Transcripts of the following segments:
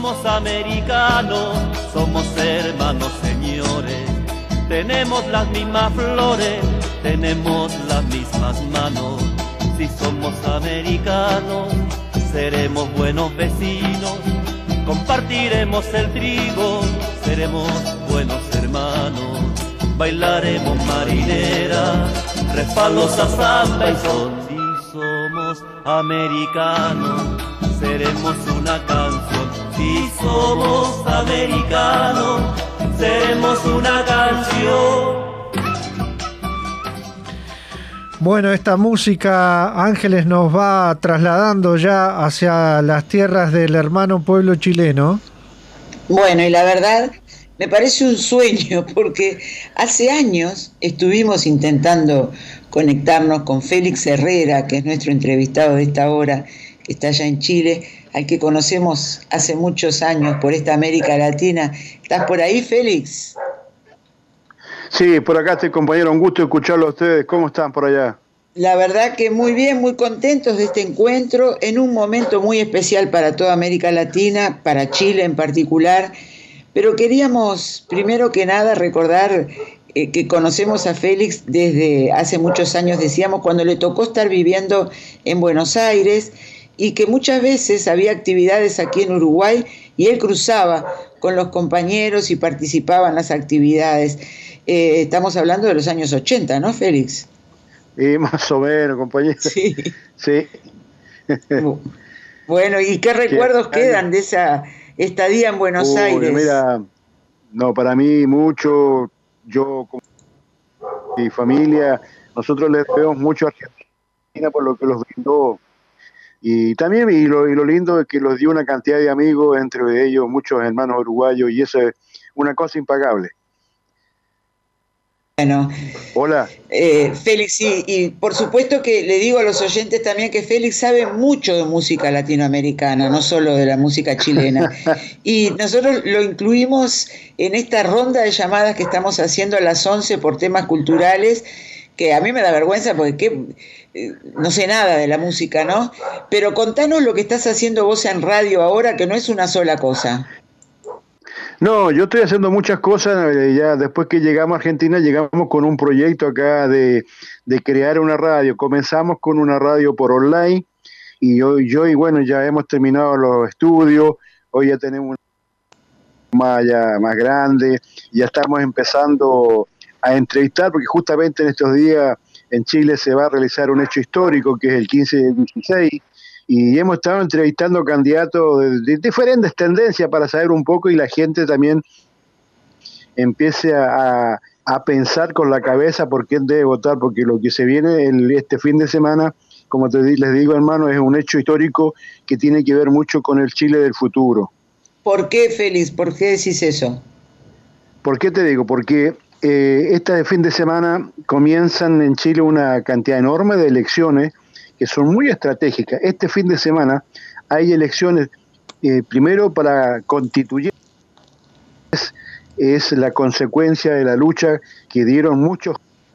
somos americanos, somos hermanos, señores. Tenemos las mismas flores, tenemos las mismas manos. Si somos americanos, seremos buenos vecinos. Compartiremos el trigo, seremos buenos hermanos. Bailaremos marinera, respaldos a samba y son. Si somos americanos, seremos una canción. Si somos americanos, seremos una canción. Bueno, esta música, Ángeles, nos va trasladando ya hacia las tierras del hermano pueblo chileno. Bueno, y la verdad, me parece un sueño, porque hace años estuvimos intentando conectarnos con Félix Herrera, que es nuestro entrevistado de esta hora, que está allá en Chile, al que conocemos hace muchos años por esta América Latina. ¿Estás por ahí, Félix? Sí, por acá estoy, compañero, un gusto escucharlo a ustedes. ¿Cómo están por allá? La verdad que muy bien, muy contentos de este encuentro, en un momento muy especial para toda América Latina, para Chile en particular, pero queríamos, primero que nada, recordar que conocemos a Félix desde hace muchos años, decíamos, cuando le tocó estar viviendo en Buenos Aires, y que muchas veces había actividades aquí en Uruguay, y él cruzaba con los compañeros y participaba en las actividades. Estamos hablando de los años 80, ¿no, Félix? Más o menos, compañero. Sí. Sí. Bueno, ¿y qué recuerdos quedan de esa estadía en Buenos Aires? Mira, no, para mí mucho. Yo, con mi familia, nosotros les debemos mucho a Argentina por lo que los brindó. Y también, y lo lindo es que los dio una cantidad de amigos, entre ellos muchos hermanos uruguayos, y eso es una cosa impagable. Bueno, hola. Félix, y por supuesto que le digo a los oyentes también que Félix sabe mucho de música latinoamericana, no solo de la música chilena. Y nosotros lo incluimos en esta ronda de llamadas que estamos haciendo a las 11 por temas culturales, que a mí me da vergüenza porque no sé nada de la música, ¿no? Pero contanos lo que estás haciendo vos en radio ahora, que no es una sola cosa. No, yo estoy haciendo muchas cosas. Ya después que llegamos a Argentina, llegamos con un proyecto acá de crear una radio. Comenzamos con una radio por online y hoy bueno, ya hemos terminado los estudios. Hoy ya tenemos una más grande. Ya estamos empezando a entrevistar, porque justamente en estos días en Chile se va a realizar un hecho histórico, que es el 15 del 16, y hemos estado entrevistando candidatos de diferentes tendencias para saber un poco y la gente también empiece a pensar con la cabeza por quién debe votar, porque lo que se viene este fin de semana, como les digo, hermano, es un hecho histórico que tiene que ver mucho con el Chile del futuro. ¿Por qué, Félix? ¿Por qué decís eso? ¿Por qué te digo? Porque este fin de semana comienzan en Chile una cantidad enorme de elecciones que son muy estratégicas. Este fin de semana hay elecciones, primero para constituyentes, es la consecuencia de la lucha que dieron muchos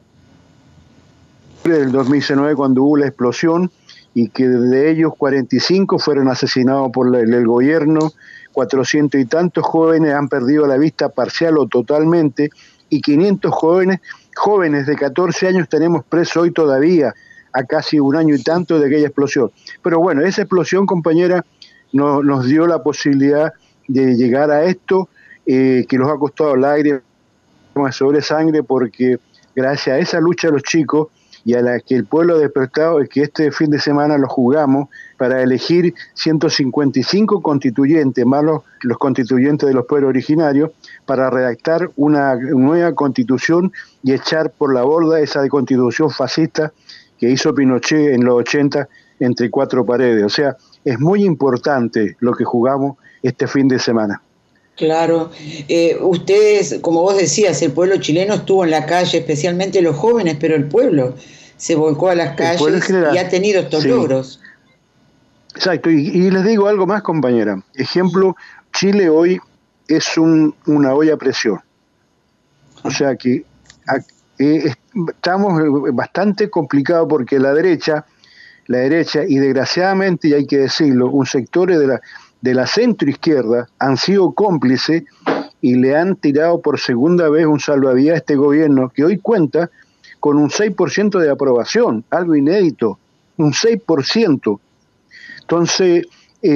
del 2019 cuando hubo la explosión, y que de ellos 45 fueron asesinados por el gobierno, 400 y tantos jóvenes han perdido la vista parcial o totalmente, y 500 jóvenes de 14 años tenemos presos hoy todavía, a casi un año y tanto de aquella explosión. Pero bueno, esa explosión, compañera, nos dio la posibilidad de llegar a esto, que nos ha costado lágrimas sobre sangre, porque gracias a esa lucha de los chicos y a la que el pueblo ha despertado, es que este fin de semana lo jugamos para elegir 155 constituyentes, más los constituyentes de los pueblos originarios, para redactar una nueva constitución y echar por la borda esa constitución fascista que hizo Pinochet en los 80 entre cuatro paredes. O sea, es muy importante lo que jugamos este fin de semana. Claro. Ustedes, como vos decías, el pueblo chileno estuvo en la calle, especialmente los jóvenes, pero el pueblo se volcó a las calles y ha tenido estos logros. Exacto, y les digo algo más, compañera. Ejemplo, Chile hoy es una olla a presión. O sea que estamos bastante complicados porque la derecha, y desgraciadamente, y hay que decirlo, un sector de la centroizquierda han sido cómplices y le han tirado por segunda vez un salvavidas a este gobierno que hoy cuenta con un 6% de aprobación, algo inédito, un 6%. Entonces,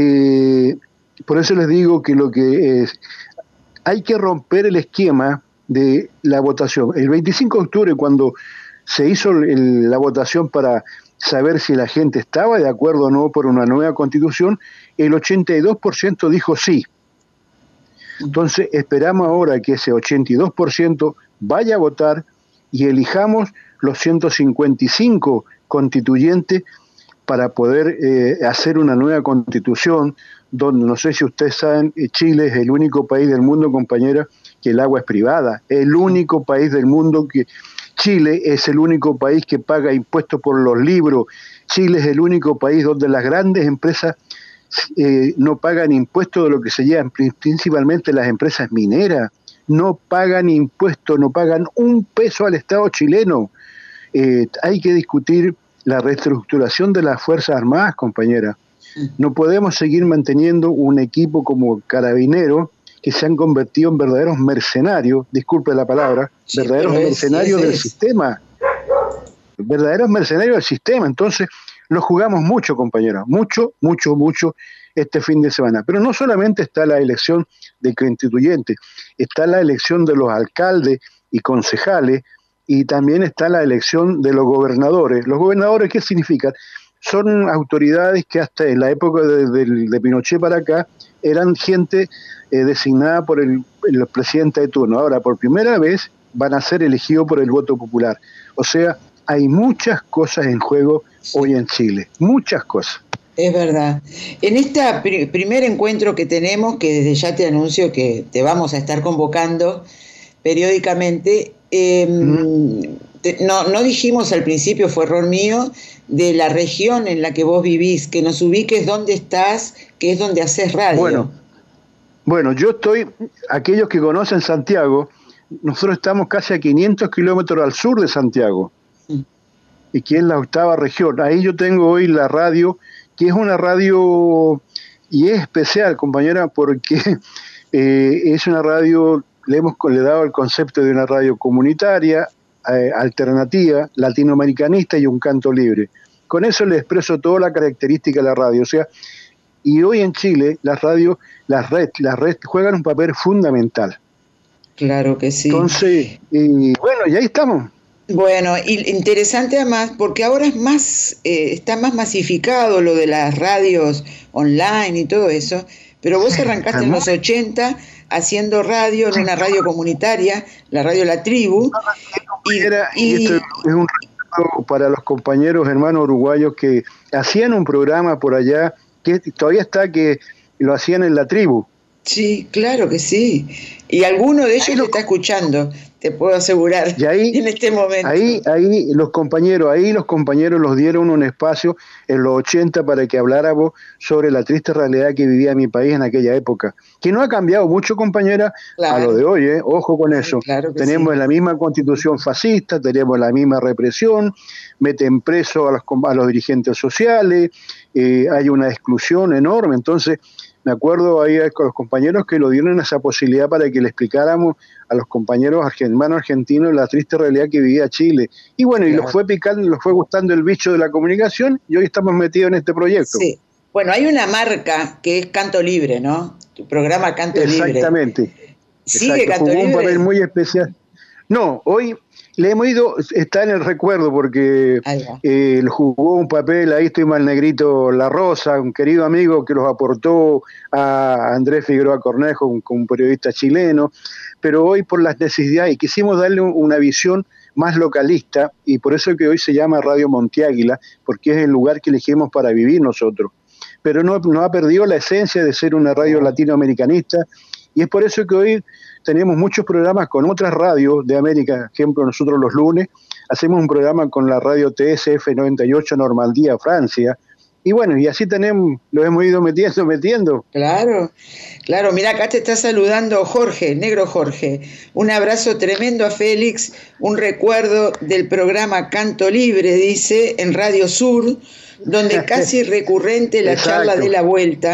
por eso les digo que lo que es, hay que romper el esquema de la votación. El 25 de octubre, cuando se hizo la votación para saber si la gente estaba de acuerdo o no por una nueva constitución, el 82% dijo sí. Entonces esperamos ahora que ese 82% vaya a votar y elijamos los 155 constituyentes para poder hacer una nueva constitución, donde, no sé si ustedes saben, Chile es el único país del mundo, compañera, que el agua es privada. El único país del mundo que... Chile es el único país que paga impuestos por los libros. Chile es el único país donde las grandes empresas no pagan impuestos de lo que se llevan, principalmente las empresas mineras. No pagan impuestos, no pagan un peso al Estado chileno. Hay que discutir la reestructuración de las Fuerzas Armadas, compañera. No podemos seguir manteniendo un equipo como Carabineros que se han convertido en verdaderos mercenarios, disculpe la palabra, sí, verdaderos mercenarios del sistema. Verdaderos mercenarios del sistema. Entonces, lo jugamos mucho, compañera, mucho este fin de semana. Pero no solamente está la elección de constituyentes, está la elección de los alcaldes y concejales, y también está la elección de los gobernadores. ¿Los gobernadores qué significan? Son autoridades que hasta en la época de Pinochet para acá eran gente designada por el presidente de turno. Ahora, por primera vez, van a ser elegidos por el voto popular. O sea, hay muchas cosas en juego hoy en Chile, muchas cosas. Es verdad. En este primer encuentro que tenemos, que desde ya te anuncio que te vamos a estar convocando periódicamente, no dijimos al principio, fue error mío, de la región en la que vos vivís, que nos ubiques dónde estás, que es donde haces radio. Bueno, yo estoy, aquellos que conocen Santiago, nosotros estamos casi a 500 kilómetros al sur de Santiago, y que es la 8ª región. Ahí yo tengo hoy la radio, que es una radio, y es especial, compañera, porque es una radio, le hemos dado el concepto de una radio comunitaria, alternativa, latinoamericanista y un canto libre. Con eso le expreso toda la característica de la radio. O sea, y hoy en Chile las radios, las redes juegan un papel fundamental. Claro que sí. Entonces, bueno, y ahí estamos. Bueno, y interesante además, porque ahora es más, está más masificado lo de las radios online y todo eso, pero vos arrancaste en los 80 haciendo radio en una radio comunitaria, la radio La Tribu. Y esto es un recuerdo para los compañeros hermanos uruguayos que hacían un programa por allá, que todavía está, que lo hacían en La Tribu. Sí, claro que sí. Y alguno de ellos lo está escuchando, te puedo asegurar, y ahí, en este momento. Ahí los compañeros los dieron un espacio en los 80 para que habláramos sobre la triste realidad que vivía mi país en aquella época, que no ha cambiado mucho, compañera, claro, a lo de hoy, ojo con eso. Claro tenemos la misma constitución fascista, tenemos la misma represión, meten preso a los dirigentes sociales, hay una exclusión enorme. Entonces, me acuerdo ahí con los compañeros que lo dieron esa posibilidad para que le explicáramos a los compañeros hermanos argentinos la triste realidad que vivía Chile. Y bueno, claro, y los fue picando, los fue gustando el bicho de la comunicación, y hoy estamos metidos en este proyecto. Sí. Bueno, hay una marca que es Canto Libre, ¿no? Tu programa Canto Libre. Exactamente. ¿Sigue Canto Libre? Un papel muy especial. No, hoy le hemos ido, está en el recuerdo porque jugó un papel, ahí estoy mal negrito, La Rosa, un querido amigo que los aportó a Andrés Figueroa Cornejo, un periodista chileno, pero hoy por las necesidades, quisimos darle una visión más localista, y por eso es que hoy se llama Radio Monteáguila, porque es el lugar que elegimos para vivir nosotros. Pero no ha perdido la esencia de ser una radio latinoamericanista, y es por eso que hoy tenemos muchos programas con otras radios de América. Por ejemplo, nosotros los lunes hacemos un programa con la radio TSF 98 Normandía, Francia, y bueno, y así lo hemos ido metiendo. Claro, mira, acá te está saludando Jorge, Negro Jorge. Un abrazo tremendo a Félix, un recuerdo del programa Canto Libre, dice, en Radio Sur, donde casi recurrente la charla de la vuelta,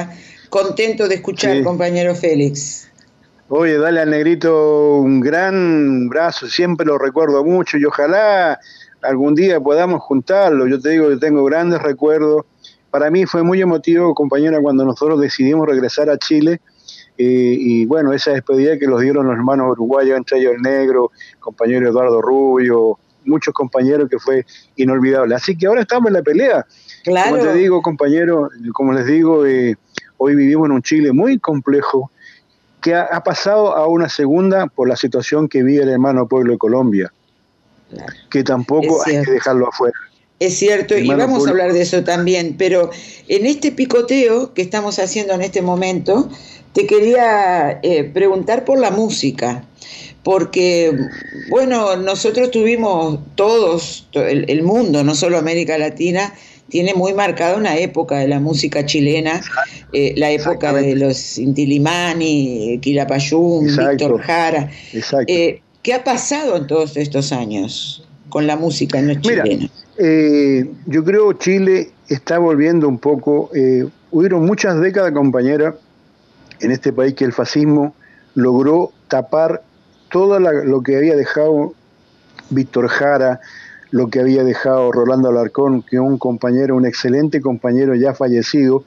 contento de escuchar, compañero Félix. Oye, dale al negrito un gran abrazo, siempre lo recuerdo mucho y ojalá algún día podamos juntarlo. Yo te digo que tengo grandes recuerdos. Para mí fue muy emotivo, compañera, cuando nosotros decidimos regresar a Chile. Y bueno, esa despedida que los dieron los hermanos uruguayos, entre ellos el negro, compañero Eduardo Rubio, muchos compañeros, que fue inolvidable. Así que ahora estamos en la pelea. Claro. Como te digo, compañero, como les digo, hoy vivimos en un Chile muy complejo, que ha pasado a una segunda por la situación que vive el hermano pueblo de Colombia, claro, que tampoco hay que dejarlo afuera. Es cierto, y vamos a hablar de eso también, pero en este picoteo que estamos haciendo en este momento, te quería preguntar por la música, porque, bueno, nosotros tuvimos todos, el mundo, no solo América Latina, tiene muy marcada una época de la música chilena, la época de los Inti Illimani, Quilapayún, Víctor Jara. ¿Qué ha pasado en todos estos años con la música no chilena? Yo creo que Chile está volviendo un poco, hubieron muchas décadas, compañera, en este país que el fascismo logró tapar todo lo que había dejado Víctor Jara, lo que había dejado Rolando Alarcón, que es un compañero, un excelente compañero ya fallecido,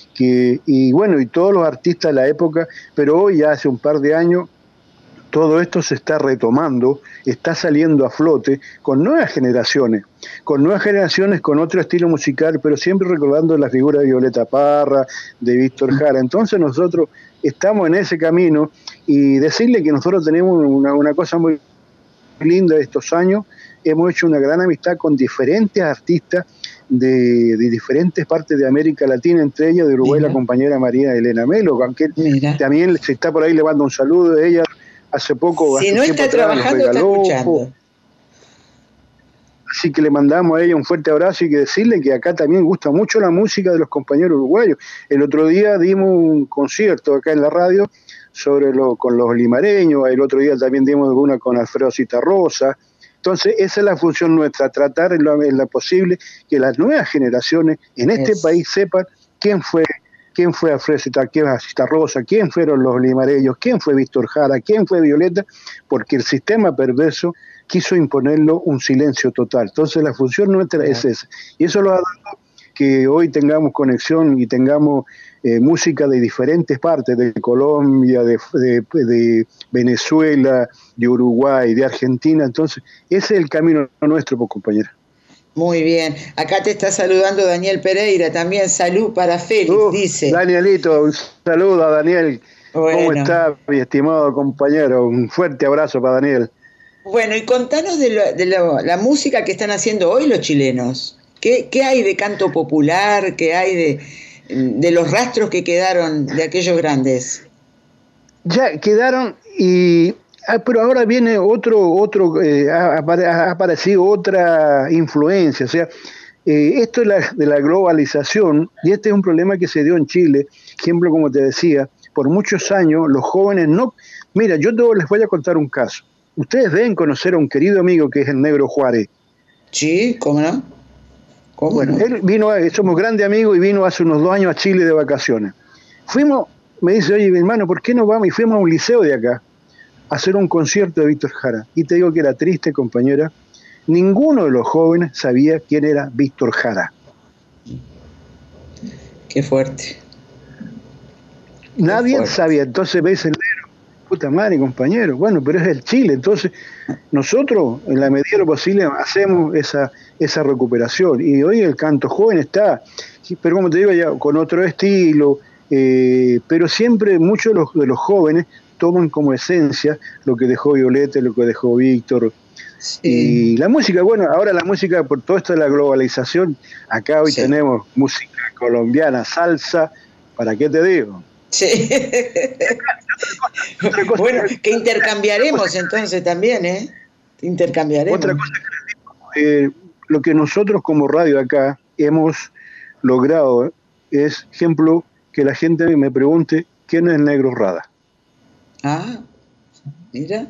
y todos los artistas de la época, pero hoy, ya hace un par de años, todo esto se está retomando, está saliendo a flote con nuevas generaciones, con otro estilo musical, pero siempre recordando la figura de Violeta Parra, de Víctor Jara. Entonces nosotros estamos en ese camino, y decirle que nosotros tenemos una cosa muy linda de estos años. Hemos hecho una gran amistad con diferentes artistas de diferentes partes de América Latina, entre ellas de Uruguay, la compañera María Elena Melo, aunque también, si está por ahí, le mando un saludo de ella. Hace poco, si no está trabajando, está escuchando. Así que le mandamos a ella un fuerte abrazo, y que decirle que acá también gusta mucho la música de los compañeros uruguayos. El otro día dimos un concierto acá en la radio con los limareños, el otro día también dimos una con Alfredo Citarrosa. Entonces esa es la función nuestra, tratar en lo posible que las nuevas generaciones en este país sepan quién fue Alfredo Citarrosa, quién fueron los limareños, quién fue Víctor Jara, quién fue Violeta, porque el sistema perverso quiso imponerlo un silencio total. Entonces la función nuestra es esa, y eso lo ha dado que hoy tengamos conexión y tengamos música de diferentes partes, de Colombia, de Venezuela, de Uruguay, de Argentina. Entonces ese es el camino nuestro, pues, compañera. Muy bien. Acá te está saludando Daniel Pereira, también salud para Félix, dice. Danielito, un saludo a Daniel. Bueno. ¿Cómo está, mi estimado compañero? Un fuerte abrazo para Daniel. Bueno, y contanos de la música que están haciendo hoy los chilenos. ¿Qué hay de canto popular? ¿Qué hay de los rastros que quedaron de aquellos grandes? Ya quedaron, pero ahora viene ha aparecido otra influencia. O sea, esto de la globalización, y este es un problema que se dio en Chile. Ejemplo, como te decía, por muchos años los jóvenes no... Mira, yo les voy a contar un caso. Ustedes deben conocer a un querido amigo que es el Negro Juárez. Sí, ¿cómo no? Bueno, él vino, somos grandes amigos, y vino hace unos 2 años a Chile de vacaciones. Me dice, oye, mi hermano, ¿por qué no vamos? Y fuimos a un liceo de acá a hacer un concierto de Víctor Jara. Y te digo que era triste, compañera, ninguno de los jóvenes sabía quién era Víctor Jara. Qué fuerte. Nadie sabía. Entonces ves el negro, puta madre, compañero. Bueno, pero es el Chile. Entonces nosotros, en la medida de lo posible, hacemos esa recuperación. Y hoy el canto joven está, pero como te digo, ya con otro estilo, pero siempre muchos de los jóvenes toman como esencia lo que dejó Violeta, lo que dejó Víctor. Sí. Y la música, bueno, ahora la música, por todo esto de la globalización, acá hoy tenemos música colombiana, salsa, ¿para qué te digo? Sí. Bueno, que intercambiaremos entonces también, ¿eh? Intercambiaremos. Otra cosa que les digo, lo que nosotros como radio acá hemos logrado es, ejemplo, que la gente me pregunte quién es Negro Rada. Ah, mira.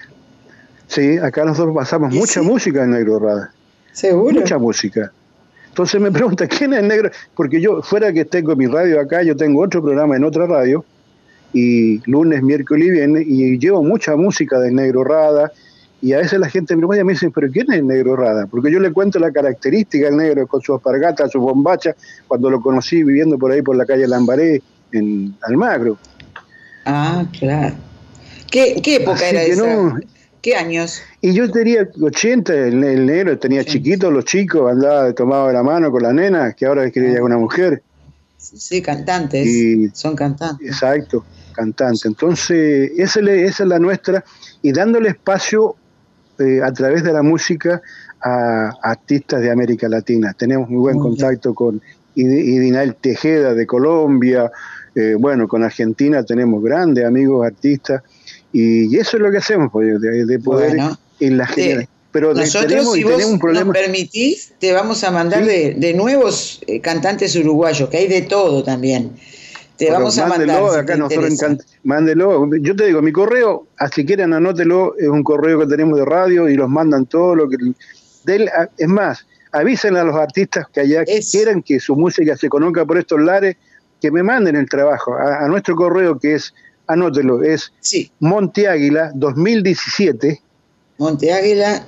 Sí, acá nosotros pasamos mucha música en Negro Rada. ¿Seguro? Mucha música. Entonces me pregunta, ¿quién es el negro? Porque yo, fuera que tengo mi radio acá, yo tengo otro programa en otra radio, y lunes, miércoles y viernes, y llevo mucha música del Negro Rada, y a veces la gente me pregunta y me dice, ¿pero quién es el Negro Rada? Porque yo le cuento la característica del negro, con su alpargata, su bombacha, cuando lo conocí viviendo por ahí por la calle Lambaré, en Almagro. Ah, claro. ¿Qué época Así era que esa? no. ¿Qué años? Y yo tenía 80, el negro tenía chiquitos, los chicos, andaba tomado de la mano con la nena, que ahora quería con una mujer. Sí, cantantes, son cantantes. Exacto, cantante. Entonces, esa es la nuestra, y dándole espacio a través de la música a artistas de América Latina. Tenemos muy buen contacto con Idinael Tejeda de Colombia, bueno, con Argentina tenemos grandes amigos artistas, y eso es lo que hacemos, pues, de poder en la generación. Pero nosotros, si vos nos permitís, te vamos a mandar de nuevos cantantes uruguayos, que hay de todo también. Te vamos a mandar. Acá mándelo. Yo te digo, mi correo, si quieren anótelo, es un correo que tenemos de radio y los mandan todo lo que... Es más, avisen a los artistas que allá quieran que su música se conozca por estos lares, que me manden el trabajo a nuestro correo, que es, anótelo, es Monteáguila 2017. Monteáguila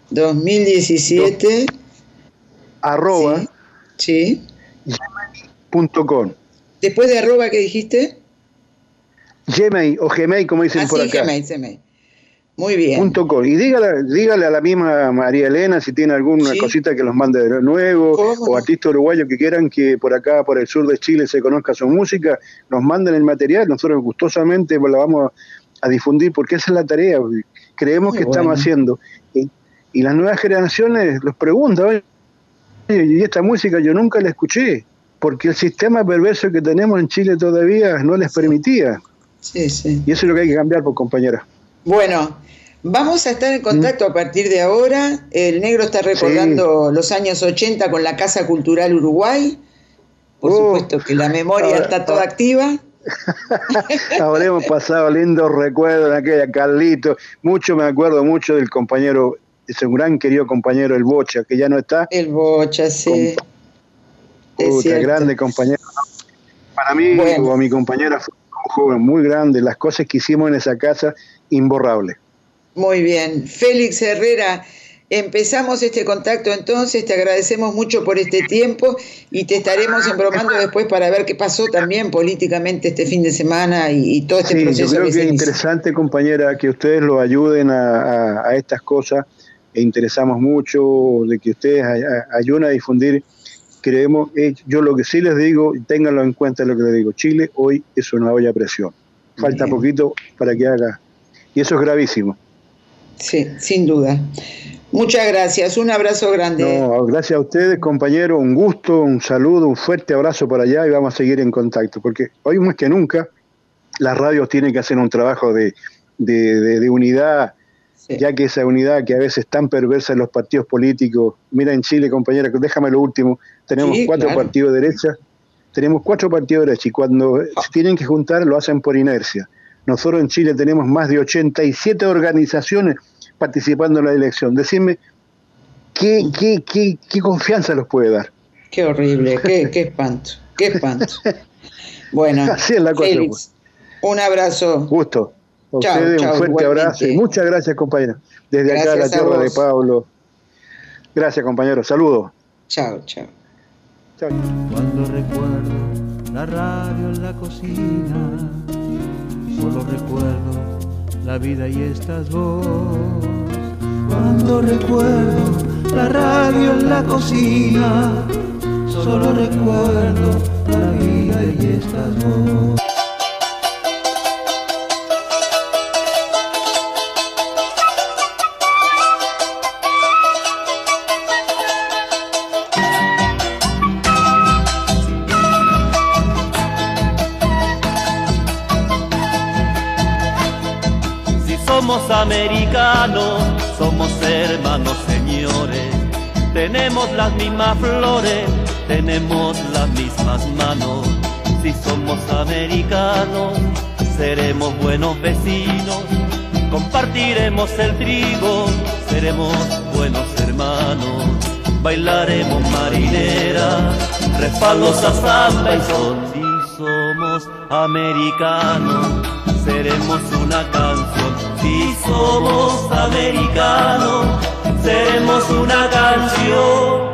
2017 arroba gmail.com. Después de arroba, ¿qué dijiste? Gmail o Gmail, como dicen por acá. Gmail. Muy bien. .com. Y dígale a la misma María Elena si tiene alguna cosita que los mande de nuevo, o artistas uruguayos que quieran que por acá, por el sur de Chile, se conozca su música, nos manden el material, nosotros gustosamente la vamos a difundir, porque esa es la tarea, creemos que estamos haciendo. Y las nuevas generaciones los preguntan, oye, y esta música yo nunca la escuché, porque el sistema perverso que tenemos en Chile todavía no les permitía. Y eso es lo que hay que cambiar, pues, compañera. Bueno, vamos a estar en contacto a partir de ahora. El negro está recordando los años 80 con la Casa Cultural Uruguay. Por supuesto que la memoria está toda activa. Ahora hemos pasado lindos recuerdos en aquella, Carlito. Me acuerdo mucho del compañero, ese gran querido compañero, el Bocha, que ya no está. El Bocha, sí. Grande compañero. Para mí, o mi compañera, fue un joven muy grande. Las cosas que hicimos en esa casa, imborrables. Muy bien. Félix Herrera, empezamos este contacto entonces, te agradecemos mucho por este tiempo y te estaremos embromando después para ver qué pasó también políticamente este fin de semana y todo este proceso. Yo creo que es interesante, compañera, que ustedes lo ayuden a estas cosas, e interesamos mucho de que ustedes ayuden a difundir. Creemos, yo lo que sí les digo, ténganlo en cuenta lo que les digo, Chile hoy es una olla a presión. Falta poquito para que haga, y eso es gravísimo. Sí, sin duda. Muchas gracias, un abrazo grande. No, gracias a ustedes, compañeros, un gusto, un saludo, un fuerte abrazo por allá, y vamos a seguir en contacto, porque hoy más que nunca las radios tienen que hacer un trabajo de unidad, ya que esa unidad que a veces es tan perversa en los partidos políticos. Mira, en Chile, compañera, déjame lo último, tenemos 4 partidos de derecha, y cuando se tienen que juntar lo hacen por inercia. Nosotros en Chile tenemos más de 87 organizaciones participando en la elección. Decime, ¿qué confianza los puede dar? Qué horrible, qué espanto, qué espanto. Bueno, así es la cosa, Félix, pues. Un abrazo. Gusto. A ustedes un fuerte abrazo y muchas gracias, compañera. Desde acá, la tierra de Pablo. Gracias, compañero. Saludos. Chao. Cuando recuerdo la radio en la cocina, solo recuerdo la vida y estas voces. Cuando recuerdo la radio en la cocina, solo recuerdo la vida y estas voces. Somos americanos, somos hermanos, señores. Tenemos las mismas flores, tenemos las mismas manos. Si somos americanos, seremos buenos vecinos. Compartiremos el trigo, seremos buenos hermanos. bailaremos marinera, respaldos a samba y son. Si somos americanos, seremos una canción. Si somos americanos, seremos una canción.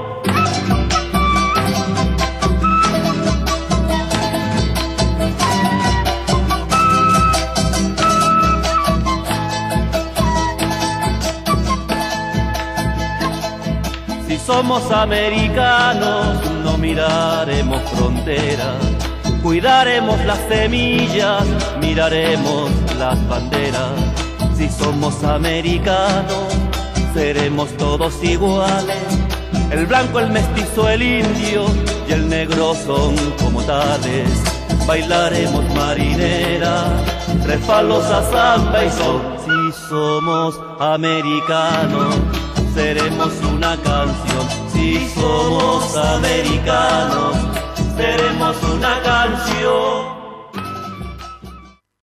Si somos americanos, no miraremos fronteras, cuidaremos las semillas, miraremos las banderas. Si somos americanos, seremos todos iguales. El blanco, el mestizo, el indio y el negro son como tales. Bailaremos marinera, tres palos a samba y son. Si somos americanos, seremos una canción. Si somos americanos,